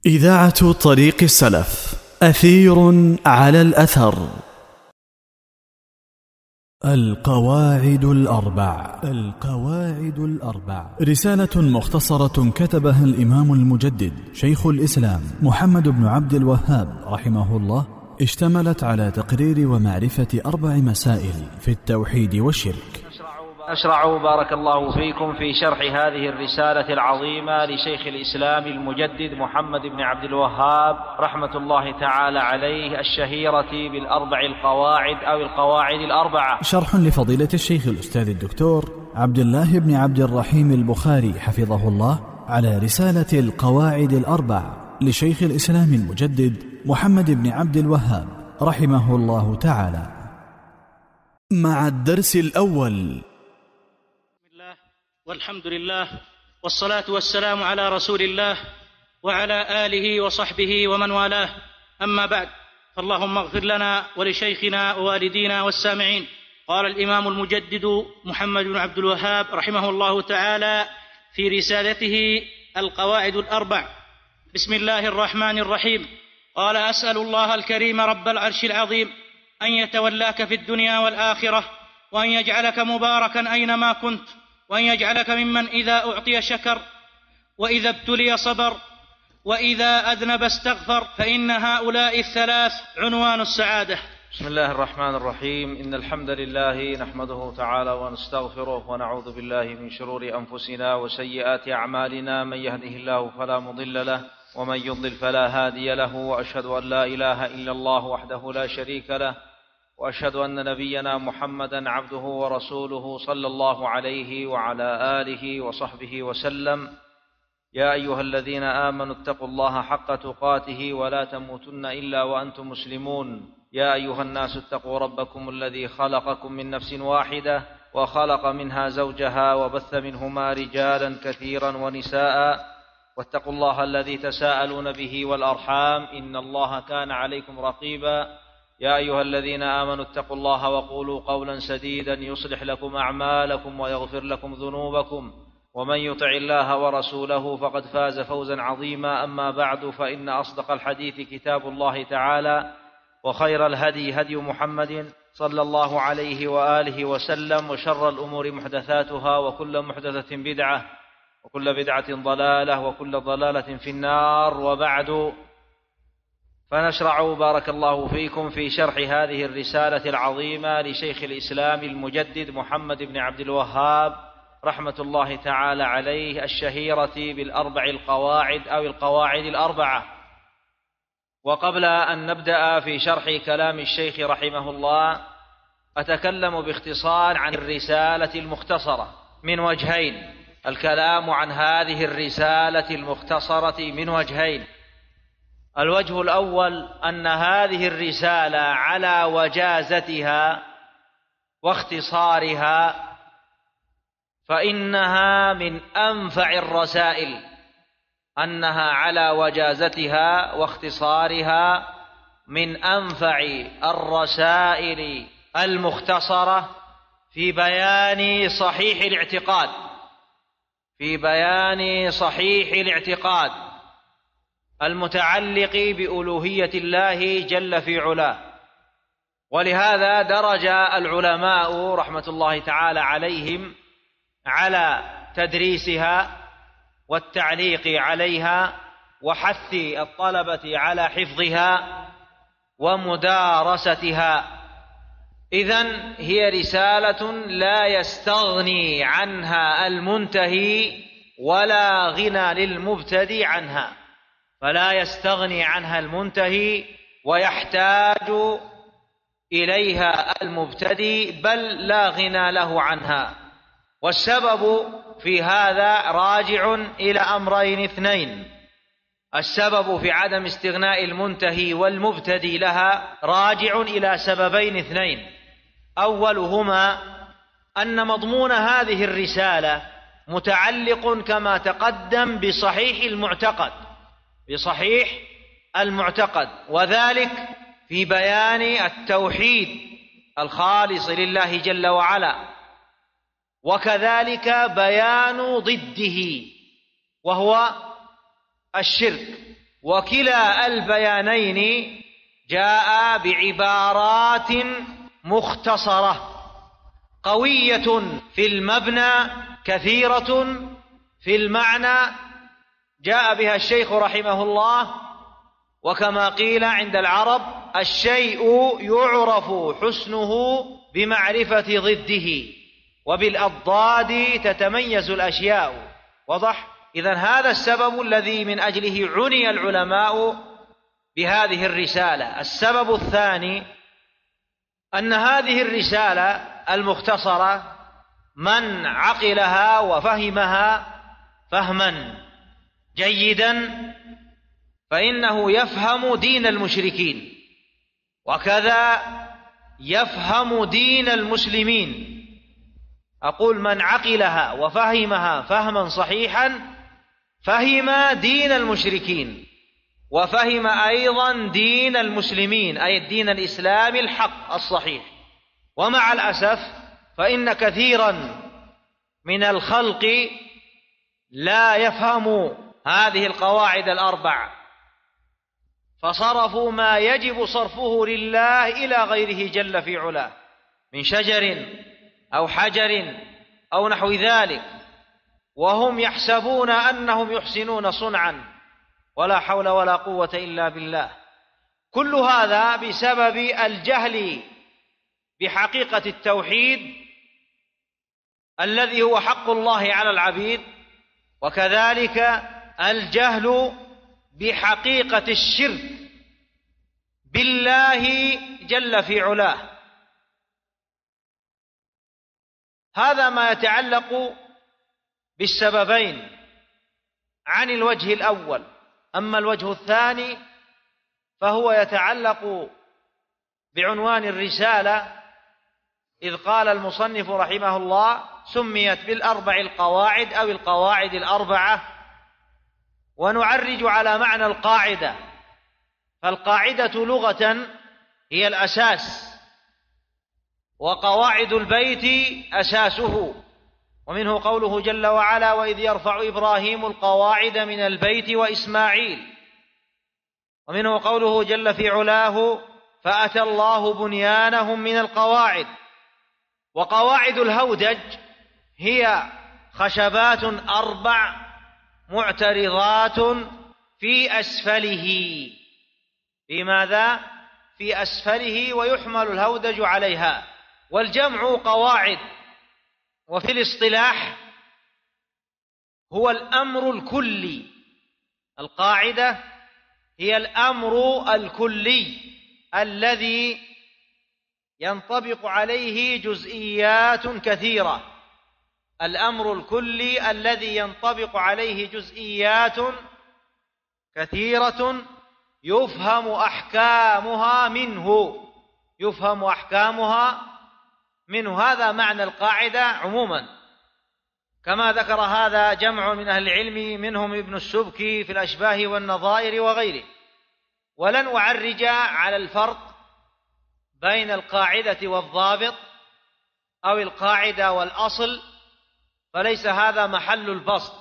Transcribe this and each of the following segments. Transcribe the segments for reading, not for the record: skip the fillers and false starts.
إذاعة طريق السلف، أثير على الأثر. القواعد الأربع رسالة مختصرة كتبها الإمام المجدد شيخ الإسلام محمد بن عبد الوهاب رحمه الله، اشتملت على تقرير ومعرفة 4 مسائل في التوحيد والشرك. أشرع بارك الله فيكم في شرح هذه الرسالة العظيمة لشيخ الإسلام المجدد محمد بن عبد الوهاب رحمة الله تعالى عليه، الشهيرة بالأربع القواعد أو القواعد الأربعة، شرح لفضيلة الشيخ الأستاذ الدكتور عبد الله بن عبد الرحيم البخاري حفظه الله على رسالة القواعد الأربع لشيخ الإسلام المجدد محمد بن عبد الوهاب رحمه الله تعالى. مع الدرس الأول. والحمد لله والصلاة والسلام على رسول الله وعلى آله وصحبه ومن والاه، أما بعد، فاللهم اغفر لنا ولشيخنا ووالدينا والسامعين. قال الإمام المجدد محمد بن عبد الوهاب رحمه الله تعالى في رسالته القواعد الأربع: بسم الله الرحمن الرحيم. قال: أسأل الله الكريم رب العرش العظيم أن يتولاك في الدنيا والآخرة، وأن يجعلك مباركا أينما كنت، وأن يجعلك ممن إذا أعطي شكر، وإذا ابتلي صبر، وإذا أذنب استغفر، فإن هؤلاء الثلاث عنوان السعادة. بسم الله الرحمن الرحيم. إن الحمد لله نحمده تعالى ونستغفره ونعوذ بالله من شرور أنفسنا وسيئات أعمالنا، من يهده الله فلا مضل له ومن يضلل فلا هادي له، وأشهد أن لا إله إلا الله وحده لا شريك له، وأشهد أن نبينا محمدا عبده ورسوله صلى الله عليه وعلى آله وصحبه وسلم. يا أيها الذين آمنوا اتقوا الله حق تقاته ولا تموتن إلا وأنتم مسلمون. يا أيها الناس اتقوا ربكم الذي خلقكم من نفس واحدة وخلق منها زوجها وبث منهما رجالا كثيرا ونساء، واتقوا الله الذي تساءلون به والأرحام، إن الله كان عليكم رقيبا. يا أيها الذين آمنوا اتقوا الله وقولوا قولا سديدا يصلح لكم أعمالكم ويغفر لكم ذنوبكم، ومن يطع الله ورسوله فقد فاز فوزا عظيما. أما بعد، فإن أصدق الحديث كتاب الله تعالى، وخير الهدي هدي محمد صلى الله عليه وآله وسلم، وشر الأمور محدثاتها، وكل محدثة بدعة، وكل بدعة ضلالة، وكل ضلالة في النار. وبعد، فنشرع بارك الله فيكم في شرح هذه الرسالة العظيمة لشيخ الإسلام المجدد محمد بن عبد الوهاب رحمة الله تعالى عليه، الشهيرة بالأربع القواعد أو القواعد الأربعة. وقبل أن نبدأ في شرح كلام الشيخ رحمه الله، أتكلم باختصار عن الرسالة المختصرة من وجهين. الكلام عن هذه الرسالة المختصرة من وجهين. الوجه الأول أن هذه الرسالة على وجازتها واختصارها فإنها من أنفع الرسائل، أنها على وجازتها واختصارها من أنفع الرسائل المختصرة في بيان صحيح الاعتقاد، في بيان صحيح الاعتقاد المتعلق بألوهية الله جل في علاه. ولهذا درج العلماء رحمة الله تعالى عليهم على تدريسها والتعليق عليها وحث الطلبة على حفظها ومدارستها. إذن هي رسالة لا يستغني عنها المنتهي ولا غنى للمبتدي عنها، فلا يستغني عنها المنتهي ويحتاج إليها المبتدي، بل لا غنى له عنها. والسبب في هذا راجع إلى أمرين اثنين. السبب في عدم استغناء المنتهي والمبتدي لها راجع إلى سببين اثنين. أولهما أن مضمون هذه الرسالة متعلق كما تقدم بصحيح المعتقد، بصحيح المعتقد، وذلك في بيان التوحيد الخالص لله جل وعلا، وكذلك بيان ضده وهو الشرك. وكلا البيانين جاء بعبارات مختصرة قوية في المبنى كثيرة في المعنى، جاء بها الشيخ رحمه الله. وكما قيل عند العرب: الشيء يعرف حسنه بمعرفة ضده، وبالأضداد تتميز الأشياء. وضح؟ إذن هذا السبب الذي من أجله عني العلماء بهذه الرسالة. السبب الثاني أن هذه الرسالة المختصرة من عقلها وفهمها فهما جيدا فإنه يفهم دين المشركين، وكذا يفهم دين المسلمين. أقول من عقلها وفهمها فهما صحيحا فهم دين المشركين، وفهم أيضا دين المسلمين، أي الدين الإسلامي الحق الصحيح. ومع الأسف فإن كثيرا من الخلق لا يفهم هذه القواعد الأربع، فصرفوا ما يجب صرفه لله إلى غيره جل في علاه من شجر أو حجر أو نحو ذلك، وهم يحسبون أنهم يحسنون صنعا، ولا حول ولا قوة إلا بالله. كل هذا بسبب الجهل بحقيقة التوحيد الذي هو حق الله على العبيد، وكذلك الجهل بحقيقة الشرك بالله جل في علاه. هذا ما يتعلق بالسببين عن الوجه الأول. أما الوجه الثاني فهو يتعلق بعنوان الرسالة، إذ قال المصنف رحمه الله: سميت بالأربع القواعد أو القواعد الأربعة. ونعرج على معنى القاعدة، فالقاعدة لغة هي الأساس، وقواعد البيت أساسه، ومنه قوله جل وعلا: وإذ يرفع إبراهيم القواعد من البيت وإسماعيل. ومنه قوله جل في علاه: فأتى الله بنيانهم من القواعد. وقواعد الهودج هي خشبات أربع معترضات في أسفله. في ماذا؟ في أسفله، ويحمل الهودج عليها. والجمع قواعد، وفي الاصطلاح هو الأمر الكلي. القاعدة هي الأمر الكلي الذي ينطبق عليه جزئيات كثيرة. الأمر الكلي الذي ينطبق عليه جزئيات كثيرة يفهم أحكامها منه. يفهم أحكامها منه. هذا معنى القاعدة عموما، كما ذكر هذا جمع من أهل العلم منهم ابن السبكي في الأشباه والنظائر وغيره. ولن أعرج على الفرق بين القاعدة والضابط أو القاعدة والأصل، فليس هذا محل البسط،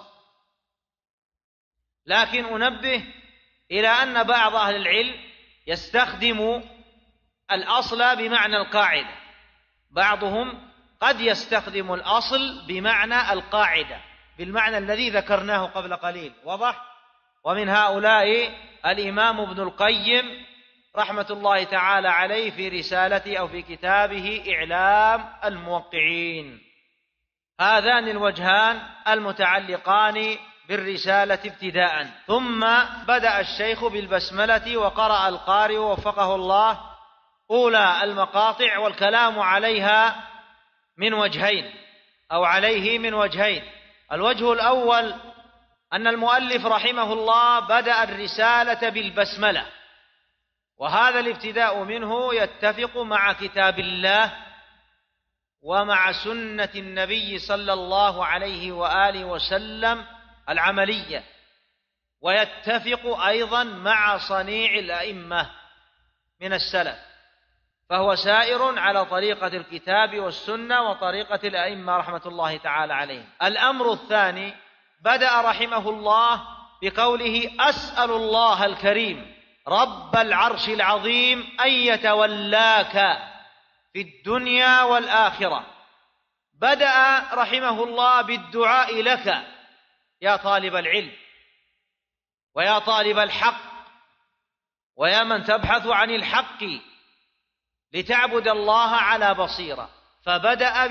لكن أنبه إلى أن بعض أهل العلم يستخدم الأصل بمعنى القاعدة، بعضهم قد يستخدم الأصل بمعنى القاعدة بالمعنى الذي ذكرناه قبل قليل. واضح؟ ومن هؤلاء الإمام ابن القيم رحمة الله تعالى عليه في رسالته أو في كتابه إعلام الموقعين. هذان الوجهان المتعلقان بالرسالة ابتداء. ثم بدأ الشيخ بالبسملة، وقرأ القارئ وفقه الله أولى المقاطع، والكلام عليها من وجهين أو عليه من وجهين. الوجه الأول أن المؤلف رحمه الله بدأ الرسالة بالبسملة، وهذا الابتداء منه يتفق مع كتاب الله ومع سنة النبي صلى الله عليه وآله وسلم العملية، ويتفق أيضا مع صنيع الأئمة من السلف، فهو سائر على طريقة الكتاب والسنة وطريقة الأئمة رحمة الله تعالى عليهم. الأمر الثاني، بدأ رحمه الله بقوله: أسأل الله الكريم رب العرش العظيم أن يتولاك في الدنيا والآخرة. بدأ رحمه الله بالدعاء لك يا طالب العلم ويا طالب الحق ويا من تبحث عن الحق لتعبد الله على بصيرة، فبدأ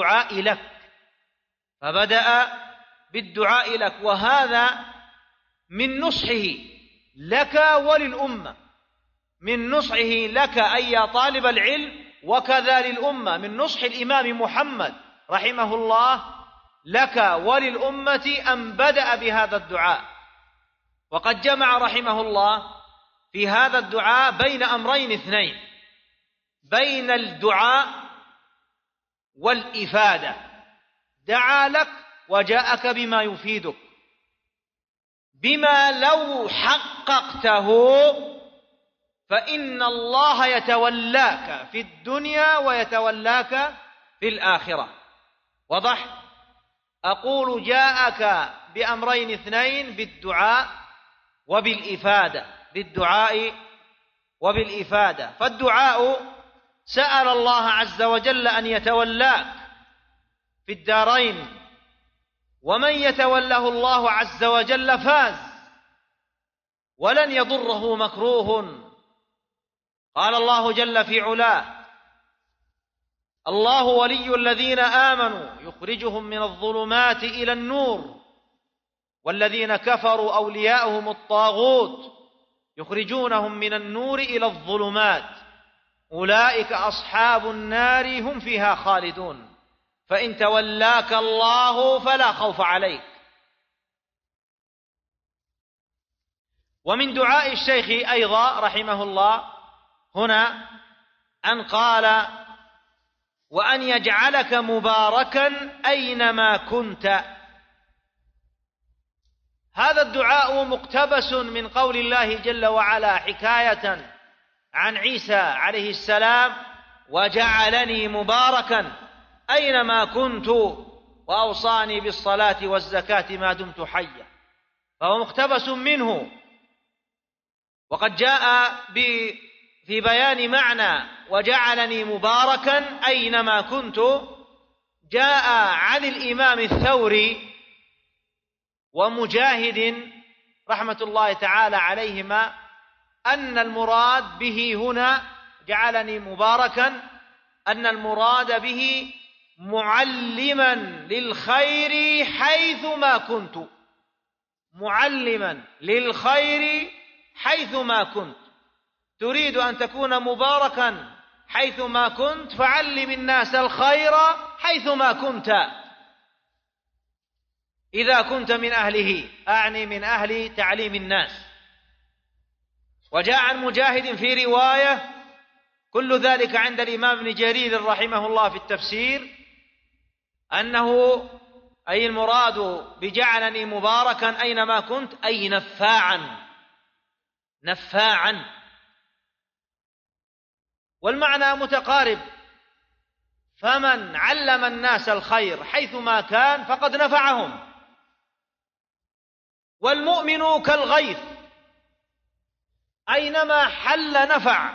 بالدعاء لك، وهذا من نصحه لك وللأمة، من نصحه لك أي يا طالب العلم، وكذا للأمة، من نصح الإمام محمد رحمه الله لك وللأمة أن بدأ بهذا الدعاء. وقد جمع رحمه الله في هذا الدعاء بين أمرين اثنين: بين الدعاء والإفادة. دعا لك وجاءك بما يفيدك، بما لو حققته فإن الله يتولاك في الدنيا ويتولاك في الآخرة. وضح؟ أقول جاءك بأمرين اثنين: بالدعاء وبالإفادة، بالدعاء وبالإفادة. فالدعاء سأل الله عز وجل أن يتولاك في الدارين، ومن يتوله الله عز وجل فاز ولن يضره مكروه. قال الله جل في علاه: الله ولي الذين آمنوا يخرجهم من الظلمات إلى النور، والذين كفروا أولياؤهم الطاغوت يخرجونهم من النور إلى الظلمات، أولئك أصحاب النار هم فيها خالدون، فإن تولاك الله فلا خوف عليك. ومن دعاء الشيخ أيضا رحمه الله هنا أن قال: وأن يجعلك مباركا أينما كنت. هذا الدعاء مقتبس من قول الله جل وعلا حكاية عن عيسى عليه السلام: وجعلني مباركا أينما كنت وأوصاني بالصلاة والزكاة ما دمت حيا، فهو مقتبس منه. وقد جاء في بيان معنى وجعلني مباركا أينما كنت، جاء عن الإمام الثوري ومجاهد رحمة الله تعالى عليهما أن المراد به هنا جعلني مباركا، أن المراد به معلما للخير حيثما كنت، معلما للخير حيثما كنت. تريد أن تكون مباركا حيثما كنت، فعلم الناس الخير حيثما كنت. إذا كنت من أهله، أعني من أهل تعليم الناس. وجاء عن مجاهد في رواية، كل ذلك عند الإمام ابن جرير رحمه الله في التفسير، أنه أي المراد بجعلني مباركا أينما كنت أي نفاعا. والمعنى متقارب، فمن علم الناس الخير حيثما كان فقد نفعهم. والمؤمن كالغيث، أينما حل نفع.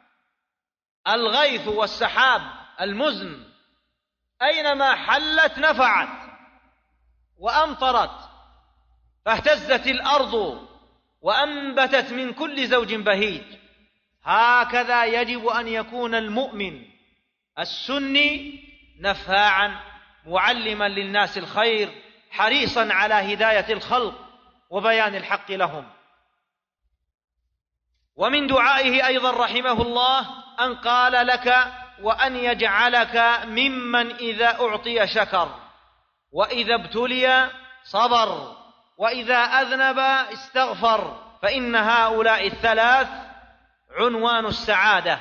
الغيث والسحاب المزن أينما حلت نفعت وأمطرت، فاهتزت الأرض وأنبتت من كل زوج بهيج. هكذا يجب أن يكون المؤمن السني نفاعا معلما للناس الخير، حريصا على هداية الخلق وبيان الحق لهم. ومن دعائه أيضا رحمه الله أن قال لك: وأن يجعلك ممن إذا أعطي شكر، وإذا ابتلي صبر، وإذا أذنب استغفر، فإن هؤلاء الثلاث عنوان السعادة.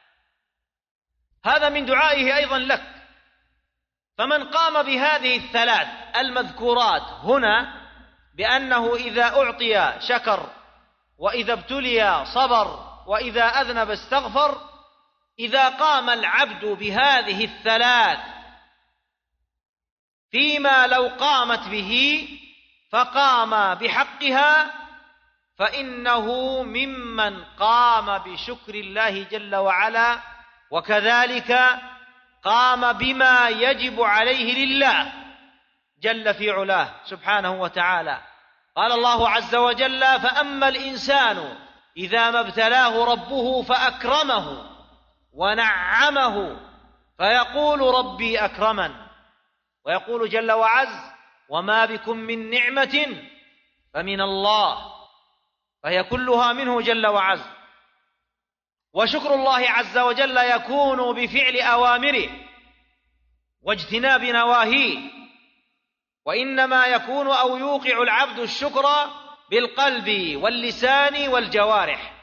هذا من دعائه أيضا لك. فمن قام بهذه الثلاث المذكورات هنا، بأنه إذا أعطي شكر، وإذا ابتلي صبر، وإذا أذنب استغفر، إذا قام العبد بهذه الثلاث فيما لو قامت به فقام بحقها فإنه ممن قام بشكر الله جل وعلا، وكذلك قام بما يجب عليه لله جل في علاه سبحانه وتعالى. قال الله عز وجل: فأما الإنسان إذا ما ابتلاه ربه فأكرمه ونعمه فيقول ربي أكرمن، ويقول جل وعز: وما بكم من نعمة فمن الله، فهي كلها منه جل وعز. وشكر الله عز وجل يكون بفعل أوامره واجتناب نواهيه، وإنما يكون أو يوقع العبد الشكر بالقلب واللسان والجوارح.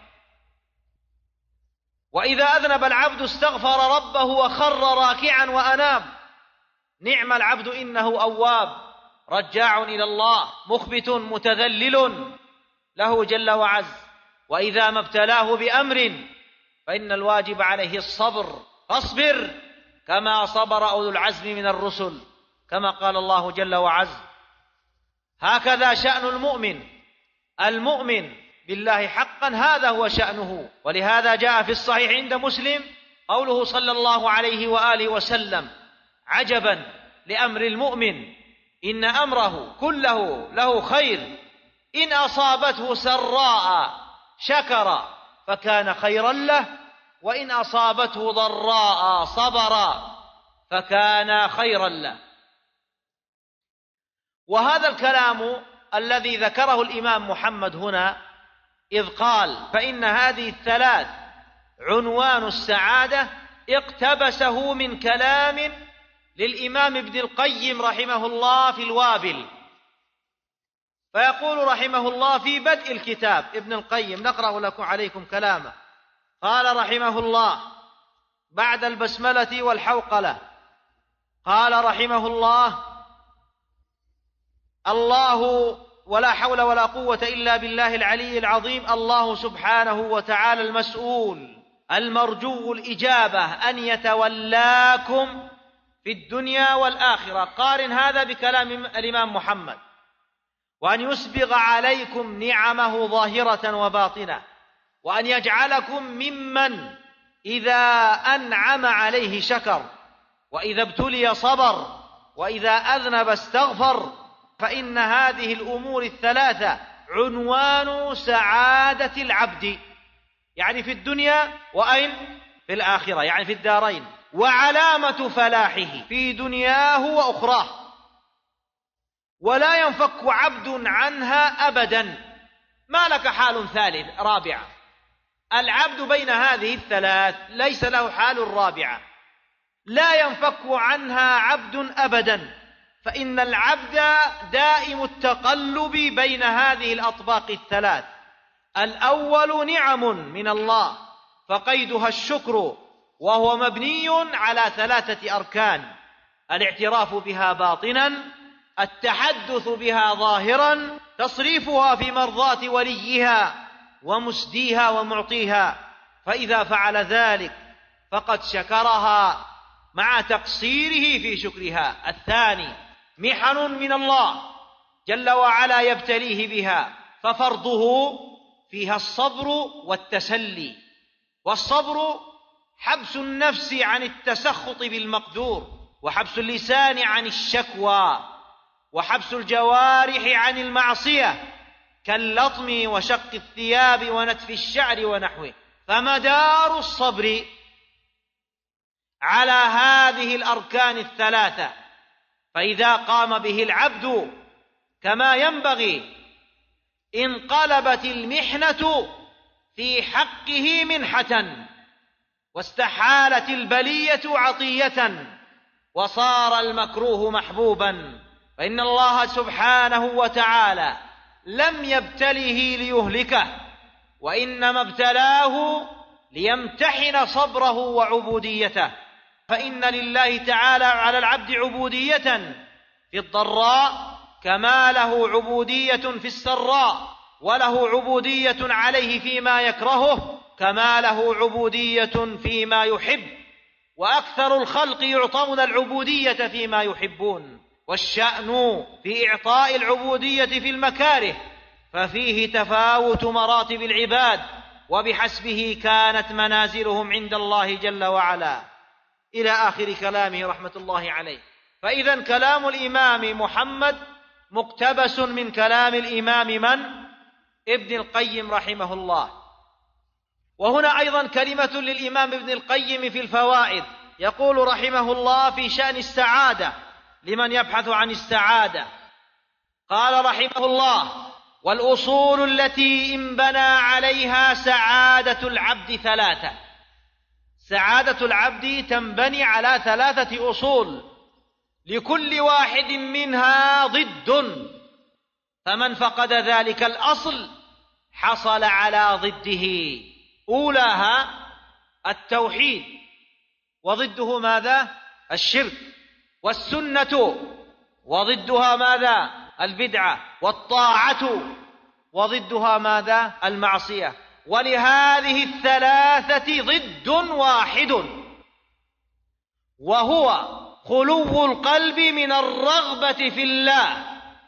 وإذا أذنب العبد استغفر ربه وخر راكعا وأناب. نعم العبد إنه أواب رجاع إلى الله مخبت متذلل له جل وعز. وإذا ما ابتلاه بأمر فإن الواجب عليه الصبر، فاصبر كما صبر أولو العزم من الرسل، كما قال الله جل وعز. هكذا شأن المؤمن بالله حقا، هذا هو شأنه. ولهذا جاء في الصحيح عند مسلم قوله صلى الله عليه وآله وسلم: عجبا لأمر المؤمن إن أمره كله له خير، إن أصابته سراء شكر فكان خيرا له، وإن أصابته ضراء صبر فكان خيرا له. وهذا الكلام الذي ذكره الإمام محمد هنا إذ قال: فإن هذه الثلاث عنوان السعادة، اقتبسه من كلام للإمام ابن القيم رحمه الله في الوابل. فيقول رحمه الله في بدء الكتاب ابن القيم، نقرأ لكم عليكم كلامه. قال رحمه الله بعد البسملة والحوقلة، قال رحمه الله ولا حول ولا قوة إلا بالله العلي العظيم. الله سبحانه وتعالى المسؤول المرجو الإجابة أن يتولاكم في الدنيا والآخرة. قارن هذا بكلام الإمام محمد: وأن يسبغ عليكم نعمه ظاهرة وباطنة، وأن يجعلكم ممن إذا أنعم عليه شكر، وإذا ابتلي صبر، وإذا أذنب استغفر. فإن هذه الأمور الثلاثة عنوان سعادة العبد، يعني في الدنيا، وأين؟ في الآخرة، يعني في الدارين، وعلامة فلاحه في دنياه وأخراه، ولا ينفك عبد عنها أبدا. ما لك حال ثالث رابعة. العبد بين هذه الثلاث ليس له حال رابعة، لا ينفك عنها عبد أبدا، فإن العبد دائم التقلب بين هذه الأطباق الثلاث. الأول نعم من الله فقيدها الشكر، وهو مبني على ثلاثة أركان: الاعتراف بها باطنا، التحدث بها ظاهرا، تصريفها في مرضاة وليها ومسديها ومعطيها. فإذا فعل ذلك فقد شكرها مع تقصيره في شكرها. الثاني محن من الله جل وعلا يبتليه بها، ففرضه فيها الصبر والتسلي. والصبر حبس النفس عن التسخط بالمقدور، وحبس اللسان عن الشكوى، وحبس الجوارح عن المعصية كاللطم وشق الثياب ونتف الشعر ونحوه. فمدار الصبر على هذه الأركان الثلاثة، فإذا قام به العبد كما ينبغي انقلبت المحنة في حقه منحة، واستحالت البلية عطية، وصار المكروه محبوبا. فإن الله سبحانه وتعالى لم يبتله ليهلكه، وإنما ابتلاه ليمتحن صبره وعبوديته. فإن لله تعالى على العبد عبودية في الضراء كما له عبودية في السراء، وله عبودية عليه فيما يكرهه كما له عبودية فيما يحب. وأكثر الخلق يعطون العبودية فيما يحبون، والشأن في إعطاء العبودية في المكاره، ففيه تفاوت مراتب العباد، وبحسبه كانت منازلهم عند الله جل وعلا، إلى آخر كلامه رحمة الله عليه. فإذا كلام الإمام محمد مقتبس من كلام الإمام من؟ ابن القيم رحمه الله. وهنا أيضا كلمة للإمام ابن القيم في الفوائد، يقول رحمه الله في شأن السعادة لمن يبحث عن السعادة، قال رحمه الله: والأصول التي انبنى عليها سعادة العبد ثلاثة. سعادة العبد تنبني على ثلاثة أصول، لكل واحد منها ضد، فمن فقد ذلك الأصل حصل على ضده. أولاها التوحيد، وضده ماذا؟ الشرك. والسنة، وضدها ماذا؟ البدعة. والطاعة، وضدها ماذا؟ المعصية. ولهذه الثلاثة ضد واحد، وهو خلو القلب من الرغبة في الله.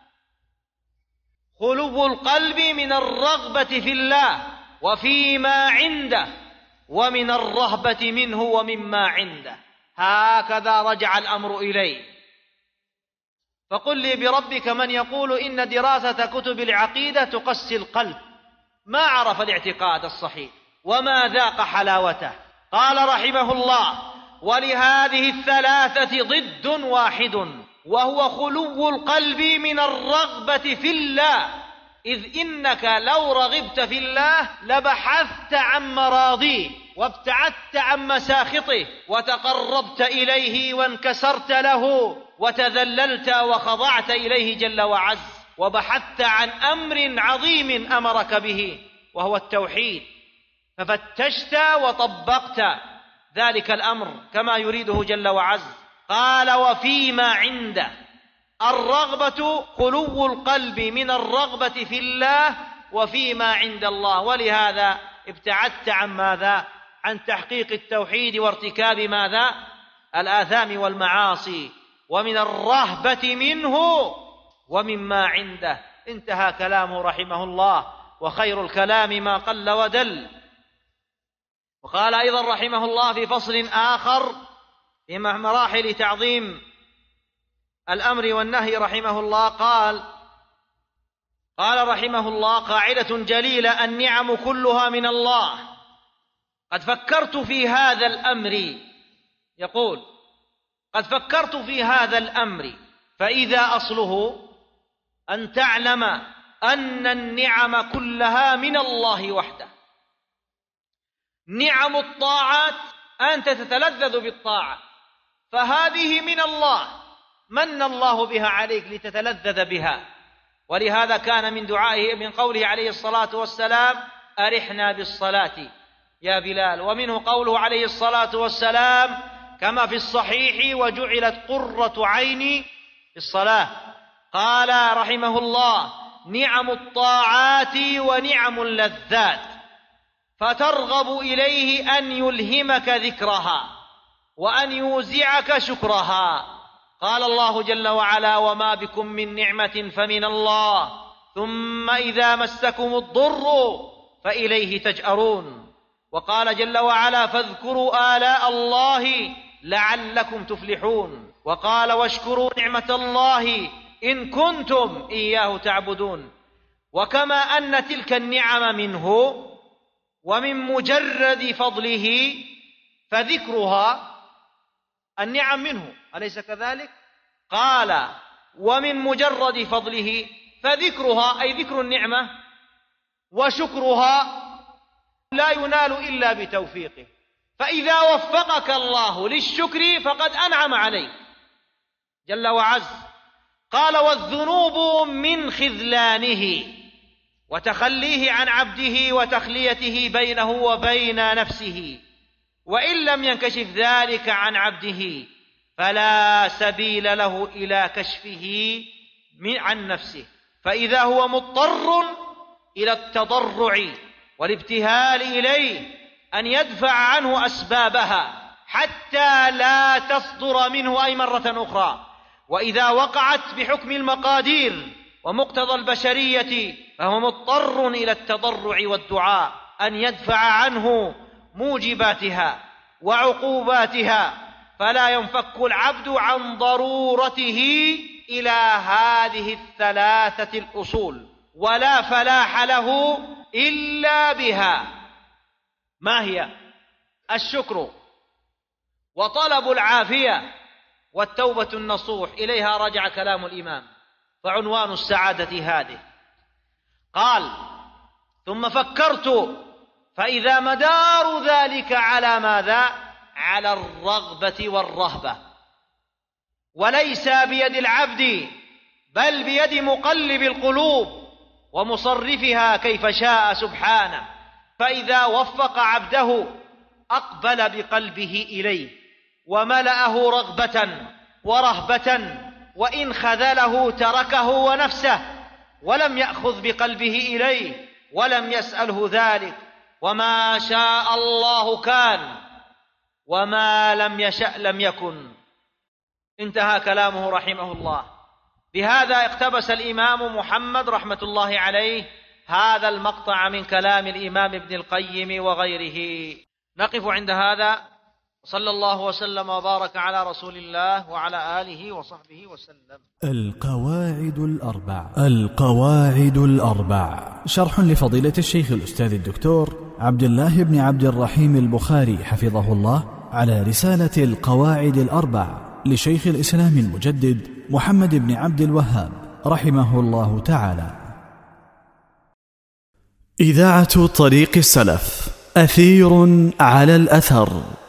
خلو القلب من الرغبة في الله وفيما عنده، ومن الرهبة منه ومما عنده. هكذا رجع الأمر إليه. فقل لي بربك من يقول إن دراسة كتب العقيدة تقسي القلب، ما عرف الاعتقاد الصحيح وما ذاق حلاوته. قال رحمه الله: ولهذه الثلاثة ضد واحد، وهو خلو القلب من الرغبة في الله، إذ إنك لو رغبت في الله لبحثت عن مراضيه، وابتعدت عن مساخطه، وتقربت إليه وانكسرت له، وتذللت وخضعت إليه جل وعز، وبحثت عن أمر عظيم أمرك به وهو التوحيد، ففتشت وطبقت ذلك الأمر كما يريده جل وعز. قال: وفيما عنده. الرغبة خلو القلب من الرغبة في الله وفيما عند الله، ولهذا ابتعدت عن ماذا؟ عن تحقيق التوحيد وارتكاب ماذا؟ الآثام والمعاصي، ومن الرهبة منه ومما عنده. انتهى كلامه رحمه الله، وخير الكلام ما قل ودل. وقال أيضا رحمه الله في فصل آخر في مراحل تعظيم الأمر والنهي رحمه الله، قال رحمه الله: قاعدة جليلة: النعم كلها من الله. قد فكرت في هذا الأمر، يقول: قد فكرت في هذا الأمر، فإذا أصله أن تعلم أن النعم كلها من الله وحده. نعم الطاعات أنت تتلذذ بالطاعة، فهذه من الله، من الله بها عليك لتتلذذ بها. ولهذا كان من دعائه من قوله عليه الصلاة والسلام: أرحنا بالصلاة يا بلال. ومنه قوله عليه الصلاة والسلام كما في الصحيح: وجعلت قرة عيني في الصلاة. قال رحمه الله: نعم الطاعات ونعم اللذات، فترغب إليه أن يلهمك ذكرها وأن يوزعك شكرها. قال الله جل وعلا: وما بكم من نعمة فمن الله، ثم إذا مسكم الضر فإليه تجأرون. وقال جل وعلا: فاذكروا آلاء الله لعلكم تفلحون. وقال: واشكروا نعمة الله إن كنتم إياه تعبدون. وكما أن تلك النعم منه ومن مجرد فضله فذكرها النعم منه، أليس كذلك؟ قال: ومن مجرد فضله فذكرها، أي ذكر النعمة وشكرها لا ينال إلا بتوفيقه، فإذا وفقك الله للشكر فقد أنعم عليك جل وعز. قال: والذنوب من خذلانه وتخليه عن عبده وتخليته بينه وبين نفسه، وإن لم ينكشف ذلك عن عبده فلا سبيل له إلى كشفه عن نفسه، فإذا هو مضطر إلى التضرع والابتهال إليه أن يدفع عنه أسبابها حتى لا تصدر منه أي مرة أخرى، وإذا وقعت بحكم المقادير ومقتضى البشرية فهو مضطر إلى التضرع والدعاء أن يدفع عنه موجباتها وعقوباتها، فلا ينفك العبد عن ضرورته إلى هذه الثلاثة الأصول، ولا فلاح له إلا بها. ما هي؟ الشكر، وطلب العافية، والتوبة النصوح. إليها رجع كلام الإمام، فعنوان السعادة هذه. قال: ثم فكرت فإذا مدار ذلك على ماذا؟ على الرغبة والرهبة، وليس بيد العبد بل بيد مقلب القلوب ومصرفها كيف شاء سبحانه. فإذا وفق عبده أقبل بقلبه إليه وملأه رغبة ورهبة، وإن خذله تركه ونفسه ولم يأخذ بقلبه إليه ولم يسأله ذلك. وما شاء الله كان وما لم يشأ لم يكن. انتهى كلامه رحمه الله. بهذا اقتبس الإمام محمد رحمة الله عليه هذا المقطع من كلام الإمام ابن القيم وغيره. نقف عند هذا، صلى الله وسلم وبارك على رسول الله وعلى آله وصحبه وسلم. القواعد الأربع، شرح لفضيلة الشيخ الأستاذ الدكتور عبد الله بن عبد الرحيم البخاري حفظه الله على رسالة القواعد الأربع لشيخ الإسلام المجدد محمد بن عبد الوهاب رحمه الله تعالى. إذاعة طريق السلف، أثير على الأثر.